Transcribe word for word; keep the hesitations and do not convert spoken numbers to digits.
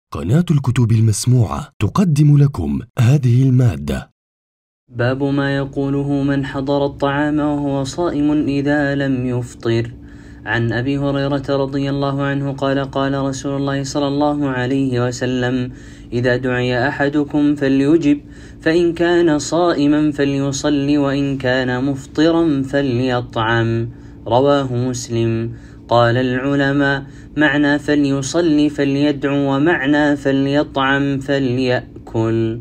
قناة الكتب المسموعة تقدم لكم هذه المادة. باب ما يقوله من حضر الطعام وهو صائم إذا لم يفطر. عن أبي هريرة رضي الله عنه قال قال رسول الله صلى الله عليه وسلم: إذا دعي أحدكم فليجب، فإن كان صائما فليصلي، وإن كان مفطرا فليطعم. رواه مسلم. قال العلماء: معنى فليصلي فليدعو، ومعنى فليطعم فليأكل.